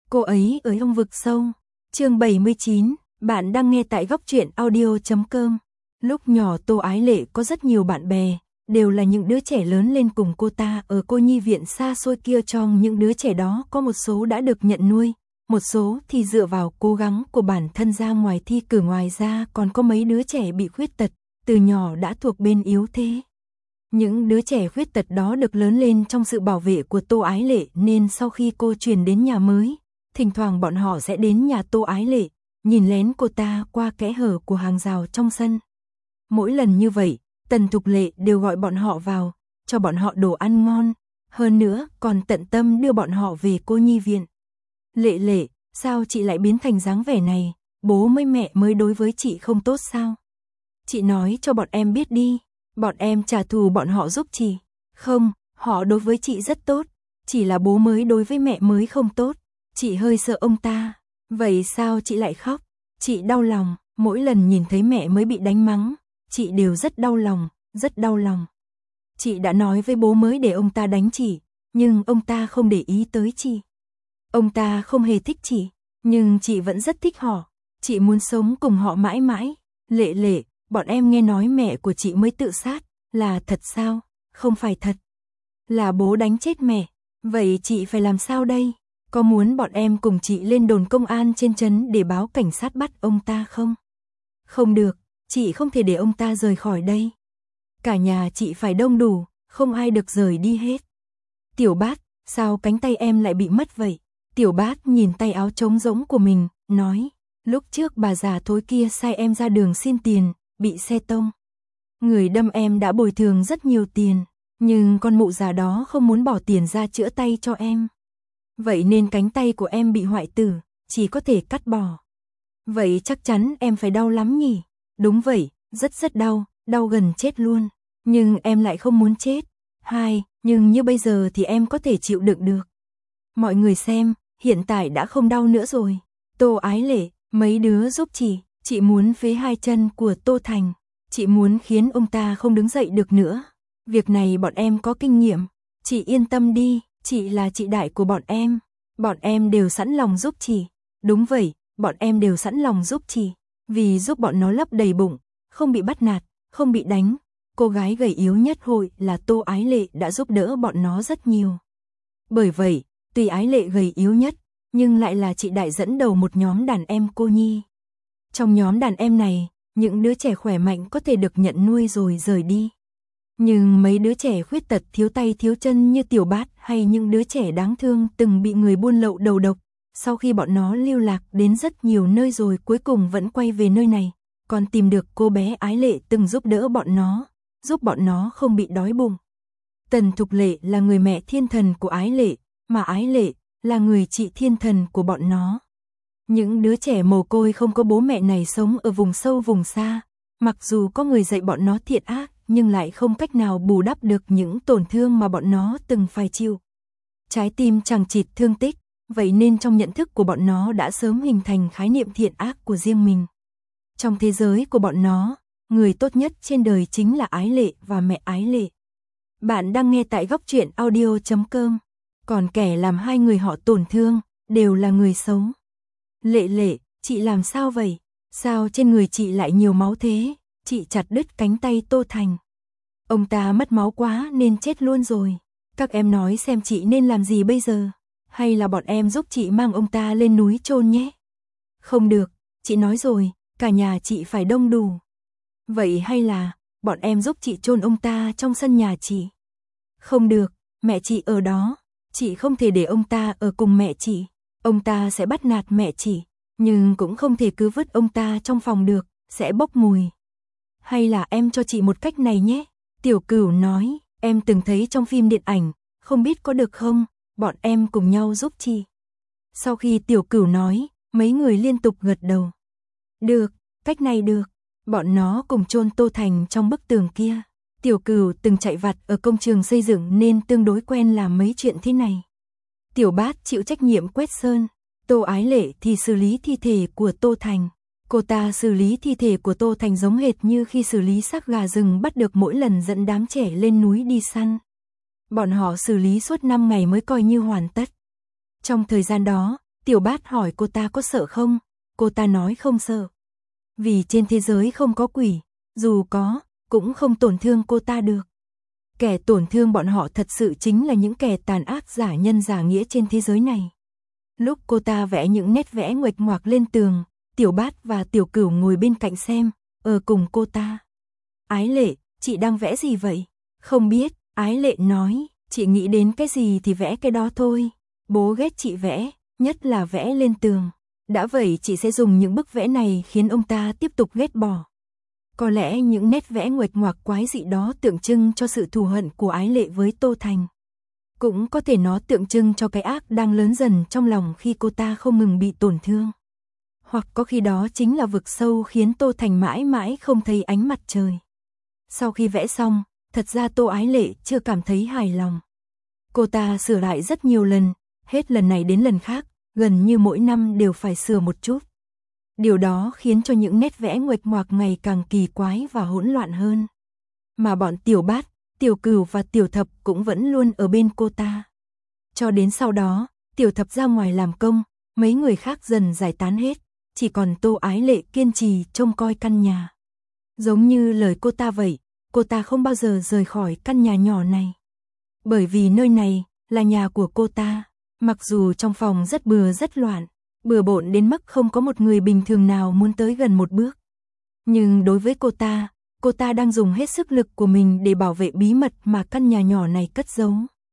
Cô ấy ở trong vực sâu. Chương 79, bạn đang nghe tại góc truyện audio.com. Lúc nhỏ Tô Ái Lệ có rất nhiều bạn bè, đều là những đứa trẻ lớn lên cùng cô ta ở cô nhi viện xa xôi kia. Trong những đứa trẻ đó có một số đã được nhận nuôi, một số thì dựa vào cố gắng của bản thân ra ngoài thi cử, ngoài ra còn có mấy đứa trẻ bị khuyết tật, từ nhỏ đã thuộc bên yếu thế. Những đứa trẻ khuyết tật đó được lớn lên trong sự bảo vệ của Tô Ái Lệ, nên sau khi cô chuyển đến nhà mới, thỉnh thoảng bọn họ sẽ đến nhà Tô Ái Lệ, nhìn lén cô ta qua kẽ hở của hàng rào trong sân. Mỗi lần như vậy, Tần Thục Lệ đều gọi bọn họ vào, cho bọn họ đồ ăn ngon, hơn nữa còn tận tâm đưa bọn họ về cô nhi viện. Lệ Lệ, sao chị lại biến thành dáng vẻ này, bố với mẹ mới đối với chị không tốt sao? Chị nói cho bọn em biết đi, bọn em trả thù bọn họ giúp chị. Không, họ đối với chị rất tốt, chỉ là bố mới đối với mẹ mới không tốt, chị hơi sợ ông ta. Vậy sao chị lại khóc? Chị đau lòng, mỗi lần nhìn thấy mẹ mới bị đánh mắng, chị đều rất đau lòng, rất đau lòng. Chị đã nói với bố mới để ông ta đánh chị, nhưng ông ta không để ý tới chị. Ông ta không hề thích chị, nhưng chị vẫn rất thích họ, chị muốn sống cùng họ mãi mãi. Lệ Lệ, bọn em nghe nói mẹ của chị mới tự sát, là thật sao? Không phải thật. Là bố đánh chết mẹ. Vậy chị phải làm sao đây? Có muốn bọn em cùng chị lên đồn công an trên trấn để báo cảnh sát bắt ông ta không? Không được, chị không thể để ông ta rời khỏi đây. Cả nhà chị phải đông đủ, không ai được rời đi hết. Tiểu Bát, sao cánh tay em lại bị mất vậy? Tiểu Bát nhìn tay áo trống rỗng của mình, nói, lúc trước bà già thối kia sai em ra đường xin tiền, bị xe tông. Người đâm em đã bồi thường rất nhiều tiền, nhưng con mụ già đó không muốn bỏ tiền ra chữa tay cho em. Vậy nên cánh tay của em bị hoại tử, chỉ có thể cắt bỏ. Vậy chắc chắn em phải đau lắm nhỉ? Đúng vậy, rất đau, đau gần chết luôn. Nhưng em lại không muốn chết. Nhưng như bây giờ thì em có thể chịu đựng được. Mọi người xem, hiện tại đã không đau nữa rồi. Tô Ái Lệ, mấy đứa giúp chị muốn phế hai chân của Tô Thành. Chị muốn khiến ông ta không đứng dậy được nữa. Việc này bọn em có kinh nghiệm. Chị yên tâm đi, chị là chị đại của bọn em. Bọn em đều sẵn lòng giúp chị. Đúng vậy, bọn em đều sẵn lòng giúp chị. Vì giúp bọn nó lấp đầy bụng, không bị bắt nạt, không bị đánh. Cô gái gầy yếu nhất hội là Tô Ái Lệ đã giúp đỡ bọn nó rất nhiều. Bởi vậy, tuy Ái Lệ gầy yếu nhất, nhưng lại là chị đại dẫn đầu một nhóm đàn em cô nhi. Trong nhóm đàn em này, những đứa trẻ khỏe mạnh có thể được nhận nuôi rồi rời đi. Nhưng mấy đứa trẻ khuyết tật thiếu tay thiếu chân như Tiểu Bát hay những đứa trẻ đáng thương từng bị người buôn lậu đầu độc, sau khi bọn nó lưu lạc đến rất nhiều nơi rồi cuối cùng vẫn quay về nơi này, còn tìm được cô bé Ái Lệ từng giúp đỡ bọn nó, giúp bọn nó không bị đói bụng. Tần Thục Lệ là người mẹ thiên thần của Ái Lệ, mà Ái Lệ là người chị thiên thần của bọn nó. Những đứa trẻ mồ côi không có bố mẹ này sống ở vùng sâu vùng xa, mặc dù có người dạy bọn nó thiện ác, nhưng lại không cách nào bù đắp được những tổn thương mà bọn nó từng phải chịu. Trái tim chằng chịt thương tích, vậy nên trong nhận thức của bọn nó đã sớm hình thành khái niệm thiện ác của riêng mình. Trong thế giới của bọn nó, người tốt nhất trên đời chính là Ái Lệ và mẹ Ái Lệ. Bạn đang nghe tại góc truyện audio.com. Còn kẻ làm hai người họ tổn thương, đều là người xấu. Lệ Lệ, chị làm sao vậy? Sao trên người chị lại nhiều máu thế? Chị chặt đứt cánh tay Tô Thành. Ông ta mất máu quá nên chết luôn rồi. Các em nói xem chị nên làm gì bây giờ? Hay là bọn em giúp chị mang ông ta lên núi chôn nhé? Không được, chị nói rồi, cả nhà chị phải đông đủ. Vậy hay là bọn em giúp chị chôn ông ta trong sân nhà chị? Không được, mẹ chị ở đó, chị không thể để ông ta ở cùng mẹ chị. Ông ta sẽ bắt nạt mẹ chị, nhưng cũng không thể cứ vứt ông ta trong phòng được, sẽ bốc mùi. Hay là em cho chị một cách này nhé? Tiểu Cửu nói, em từng thấy trong phim điện ảnh, không biết có được không, bọn em cùng nhau giúp chị. Sau khi Tiểu Cửu nói, mấy người liên tục gật đầu. Được, cách này được. Bọn nó cùng chôn Tô Thành trong bức tường kia. Tiểu Cửu từng chạy vặt ở công trường xây dựng nên tương đối quen làm mấy chuyện thế này. Tiểu Bát chịu trách nhiệm quét sơn, Tô Ái Lệ thì xử lý thi thể của Tô Thành. Cô ta xử lý thi thể của Tô Thành giống hệt như khi xử lý xác gà rừng bắt được mỗi lần dẫn đám trẻ lên núi đi săn. Bọn họ xử lý suốt 5 ngày mới coi như hoàn tất. Trong thời gian đó, Tiểu Bát hỏi cô ta có sợ không, cô ta nói không sợ. Vì trên thế giới không có quỷ, dù có, cũng không tổn thương cô ta được. Kẻ tổn thương bọn họ thật sự chính là những kẻ tàn ác giả nhân giả nghĩa trên thế giới này. Lúc cô ta vẽ những nét vẽ nguệch ngoạc lên tường, Tiểu Bát và Tiểu Cửu ngồi bên cạnh xem, cùng cô ta. Ái Lệ, chị đang vẽ gì vậy? Không biết, Ái Lệ nói, chị nghĩ đến cái gì thì vẽ cái đó thôi. Bố ghét chị vẽ, nhất là vẽ lên tường. Đã vậy chị sẽ dùng những bức vẽ này khiến ông ta tiếp tục ghét bỏ. Có lẽ những nét vẽ nguệch ngoạc quái dị đó tượng trưng cho sự thù hận của Ái Lệ với Tô Thành. Cũng có thể nó tượng trưng cho cái ác đang lớn dần trong lòng khi cô ta không ngừng bị tổn thương. Hoặc có khi đó chính là vực sâu khiến Tô Thành mãi mãi không thấy ánh mặt trời. Sau khi vẽ xong, thật ra Tô Ái Lệ chưa cảm thấy hài lòng. Cô ta sửa lại rất nhiều lần, hết lần này đến lần khác, gần như mỗi năm đều phải sửa một chút. Điều đó khiến cho những nét vẽ nguệch ngoạc ngày càng kỳ quái và hỗn loạn hơn. Mà bọn Tiểu Bát, Tiểu Cửu và Tiểu Thập cũng vẫn luôn ở bên cô ta. Cho đến sau đó, Tiểu Thập ra ngoài làm công, mấy người khác dần giải tán hết, chỉ còn Tô Ái Lệ kiên trì trông coi căn nhà. Giống như lời cô ta vậy, cô ta không bao giờ rời khỏi căn nhà nhỏ này. Bởi vì nơi này là nhà của cô ta, mặc dù trong phòng rất rất loạn, bừa bộn đến mức không có một người bình thường nào muốn tới gần một bước. Nhưng đối với cô ta đang dùng hết sức lực của mình để bảo vệ bí mật mà căn nhà nhỏ này cất giấu.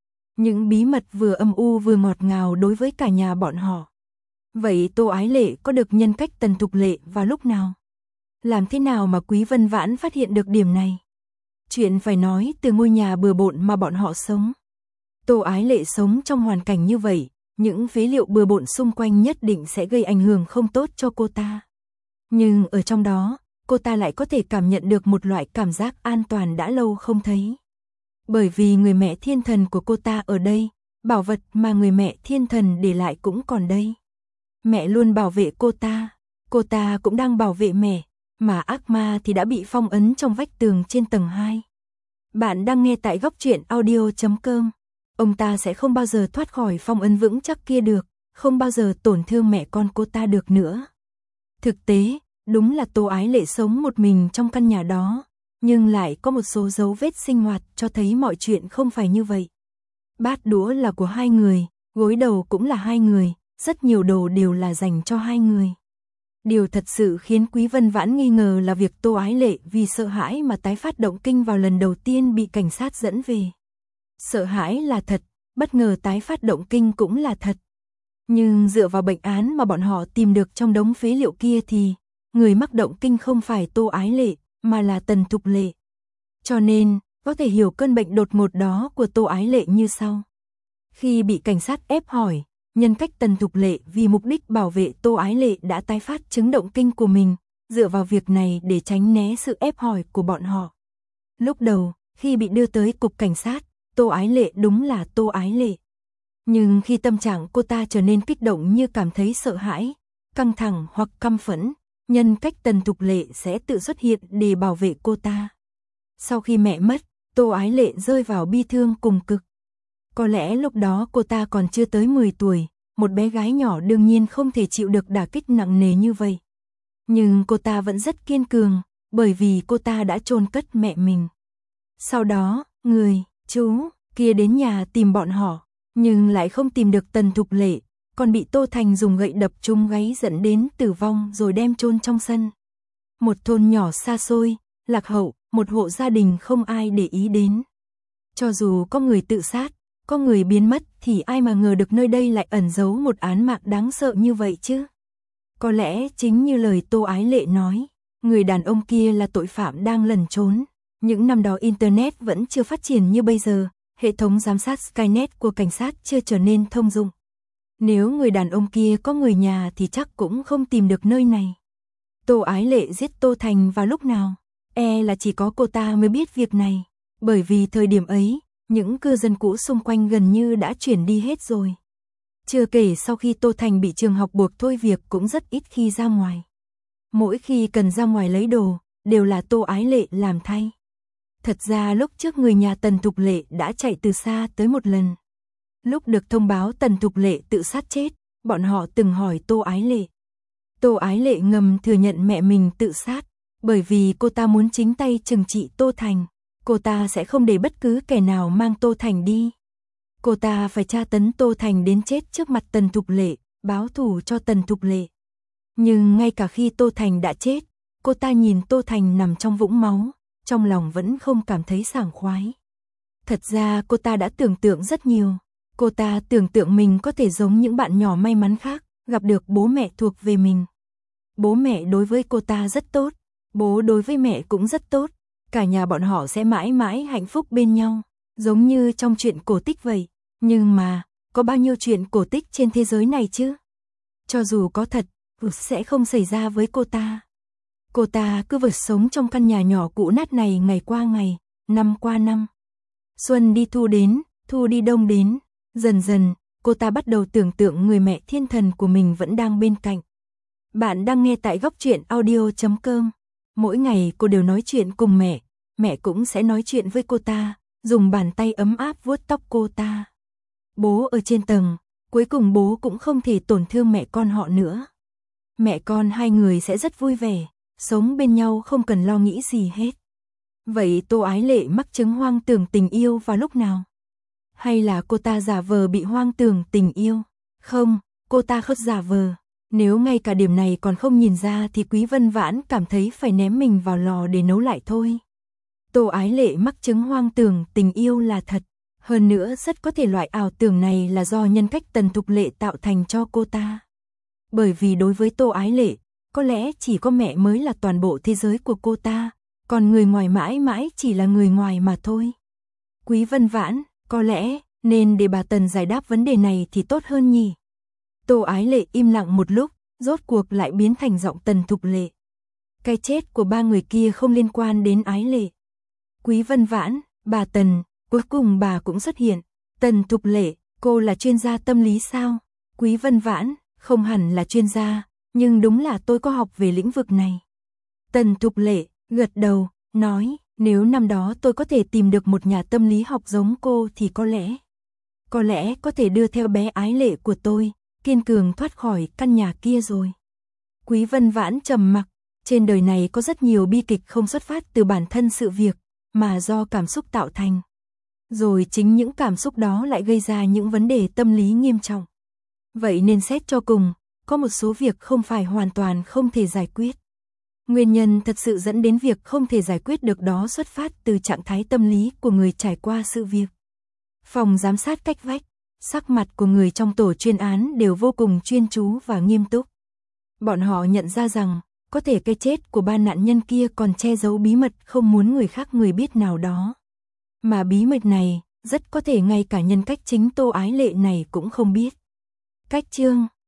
Những bí mật vừa âm u vừa ngọt ngào đối với cả nhà bọn họ. Vậy Tô Ái Lệ có được nhân cách Tần Thục Lệ vào lúc nào? Làm thế nào mà Quý Vân Vãn phát hiện được điểm này? Chuyện phải nói từ ngôi nhà bừa bộn mà bọn họ sống. Tô Ái Lệ sống trong hoàn cảnh như vậy, những phế liệu bừa bộn xung quanh nhất định sẽ gây ảnh hưởng không tốt cho cô ta. Nhưng ở trong đó, cô ta lại có thể cảm nhận được một loại cảm giác an toàn đã lâu không thấy. Bởi vì người mẹ thiên thần của cô ta ở đây, bảo vật mà người mẹ thiên thần để lại cũng còn đây. Mẹ luôn bảo vệ cô ta cũng đang bảo vệ mẹ, mà ác ma thì đã bị phong ấn trong vách tường trên tầng 2. Bạn đang nghe tại góc truyện audio.com. Ông ta sẽ không bao giờ thoát khỏi phong ấn vững chắc kia được, không bao giờ tổn thương mẹ con cô ta được nữa. Thực tế, đúng là Tô Ái Lệ sống một mình trong căn nhà đó, nhưng lại có một số dấu vết sinh hoạt cho thấy mọi chuyện không phải như vậy. Bát đũa là của hai người, gối đầu cũng là hai người, rất nhiều đồ đều là dành cho hai người. Điều thật sự khiến Quý Vân Vãn nghi ngờ là việc Tô Ái Lệ vì sợ hãi mà tái phát động kinh vào lần đầu tiên bị cảnh sát dẫn về. Sợ hãi là thật, bất ngờ tái phát động kinh cũng là thật. Nhưng dựa vào bệnh án mà bọn họ tìm được trong đống phế liệu kia thì người mắc động kinh không phải Tô Ái Lệ, mà là Tần Thục Lệ. Cho nên, có thể hiểu cơn bệnh đột ngột đó của Tô Ái Lệ như sau. Khi bị cảnh sát ép hỏi, nhân cách Tần Thục Lệ vì mục đích bảo vệ Tô Ái Lệ đã tái phát chứng động kinh của mình, dựa vào việc này để tránh né sự ép hỏi của bọn họ. Lúc đầu, khi bị đưa tới cục cảnh sát, Tô Ái Lệ đúng là Tô Ái Lệ. Nhưng khi tâm trạng cô ta trở nên kích động như cảm thấy sợ hãi, căng thẳng hoặc căm phẫn, nhân cách Tần Thục Lệ sẽ tự xuất hiện để bảo vệ cô ta. Sau khi mẹ mất, Tô Ái Lệ rơi vào bi thương cùng cực. Có lẽ lúc đó cô ta còn chưa tới 10 tuổi, một bé gái nhỏ đương nhiên không thể chịu được đả kích nặng nề như vậy. Nhưng cô ta vẫn rất kiên cường, bởi vì cô ta đã chôn cất mẹ mình. Sau đó, chú kia đến nhà tìm bọn họ, nhưng lại không tìm được Tần Thục Lệ, còn bị Tô Thành dùng gậy đập trúng gáy dẫn đến tử vong rồi đem chôn trong sân. Một thôn nhỏ xa xôi, lạc hậu, một hộ gia đình không ai để ý đến. Cho dù có người tự sát, có người biến mất thì ai mà ngờ được nơi đây lại ẩn giấu một án mạng đáng sợ như vậy chứ. Có lẽ chính như lời Tô Ái Lệ nói, người đàn ông kia là tội phạm đang lẩn trốn. Những năm đó Internet vẫn chưa phát triển như bây giờ, hệ thống giám sát Skynet của cảnh sát chưa trở nên thông dụng. Nếu người đàn ông kia có người nhà thì chắc cũng không tìm được nơi này. Tô Ái Lệ giết Tô Thành vào lúc nào? Là chỉ có cô ta mới biết việc này, bởi vì thời điểm ấy, những cư dân cũ xung quanh gần như đã chuyển đi hết rồi. Chưa kể sau khi Tô Thành bị trường học buộc thôi việc cũng rất ít khi ra ngoài. Mỗi khi cần ra ngoài lấy đồ, đều là Tô Ái Lệ làm thay. Thật ra lúc trước người nhà Tần Thục Lệ đã chạy từ xa tới một lần. Lúc được thông báo Tần Thục Lệ tự sát chết, bọn họ từng hỏi Tô Ái Lệ. Tô Ái Lệ ngầm thừa nhận mẹ mình tự sát, bởi vì cô ta muốn chính tay trừng trị Tô Thành. Cô ta sẽ không để bất cứ kẻ nào mang Tô Thành đi. Cô ta phải tra tấn Tô Thành đến chết trước mặt Tần Thục Lệ, báo thù cho Tần Thục Lệ. Nhưng ngay cả khi Tô Thành đã chết, cô ta nhìn Tô Thành nằm trong vũng máu, trong lòng vẫn không cảm thấy sảng khoái. Thật ra cô ta đã tưởng tượng rất nhiều. Cô ta tưởng tượng mình có thể giống những bạn nhỏ may mắn khác, gặp được bố mẹ thuộc về mình. Bố mẹ đối với cô ta rất tốt, bố đối với mẹ cũng rất tốt. Cả nhà bọn họ sẽ mãi mãi hạnh phúc bên nhau, giống như trong chuyện cổ tích vậy. Nhưng mà, có bao nhiêu chuyện cổ tích trên thế giới này chứ? Cho dù có thật, sẽ không xảy ra với cô ta. Cô ta cứ vật sống trong căn nhà nhỏ cũ nát này ngày qua ngày, năm qua năm. Xuân đi thu đến, thu đi đông đến. Dần dần, cô ta bắt đầu tưởng tượng người mẹ thiên thần của mình vẫn đang bên cạnh. Bạn đang nghe tại góc truyện audio.com. Mỗi ngày cô đều nói chuyện cùng mẹ cũng sẽ nói chuyện với cô ta, dùng bàn tay ấm áp vuốt tóc cô ta. Bố ở trên tầng, cuối cùng bố cũng không thể tổn thương mẹ con họ nữa. Mẹ con hai người sẽ rất vui vẻ, sống bên nhau không cần lo nghĩ gì hết. Vậy Tô Ái Lệ mắc chứng hoang tưởng tình yêu vào lúc nào? Hay là cô ta giả vờ bị hoang tưởng tình yêu? Không, cô ta không giả vờ. Nếu ngay cả điểm này còn không nhìn ra thì Quý Vân Vãn cảm thấy phải ném mình vào lò để nấu lại thôi. Tô Ái Lệ mắc chứng hoang tưởng tình yêu là thật. Hơn nữa rất có thể loại ảo tưởng này là do nhân cách Tần Thục Lệ tạo thành cho cô ta. Bởi vì đối với Tô Ái Lệ, có lẽ chỉ có mẹ mới là toàn bộ thế giới của cô ta, còn người ngoài mãi mãi chỉ là người ngoài mà thôi. Quý Vân Vãn, có lẽ nên để bà Tần giải đáp vấn đề này thì tốt hơn nhỉ. Tô Ái Lệ im lặng một lúc, rốt cuộc lại biến thành giọng Tần Thục Lệ. Cái chết của ba người kia không liên quan đến Ái Lệ. Quý Vân Vãn, bà Tần, cuối cùng bà cũng xuất hiện. Tần Thục Lệ, cô là chuyên gia tâm lý sao? Quý Vân Vãn, không hẳn là chuyên gia, nhưng đúng là tôi có học về lĩnh vực này. Tần Thục Lệ, gật đầu, nói, nếu năm đó tôi có thể tìm được một nhà tâm lý học giống cô thì có lẽ có thể đưa theo bé Ái Lệ của tôi, kiên cường thoát khỏi căn nhà kia rồi. Quý Vân Vãn trầm mặc, trên đời này có rất nhiều bi kịch không xuất phát từ bản thân sự việc, mà do cảm xúc tạo thành. Rồi chính những cảm xúc đó lại gây ra những vấn đề tâm lý nghiêm trọng. Vậy nên xét cho cùng, có một số việc không phải hoàn toàn không thể giải quyết. Nguyên nhân thật sự dẫn đến việc không thể giải quyết được đó xuất phát từ trạng thái tâm lý của người trải qua sự việc. Phòng giám sát cách vách, sắc mặt của người trong tổ chuyên án đều vô cùng chuyên chú và nghiêm túc. Bọn họ nhận ra rằng, có thể cái chết của ba nạn nhân kia còn che giấu bí mật không muốn người khác biết nào đó. Mà bí mật này, rất có thể ngay cả nhân cách chính Tô Ái Lệ này cũng không biết. Cách chương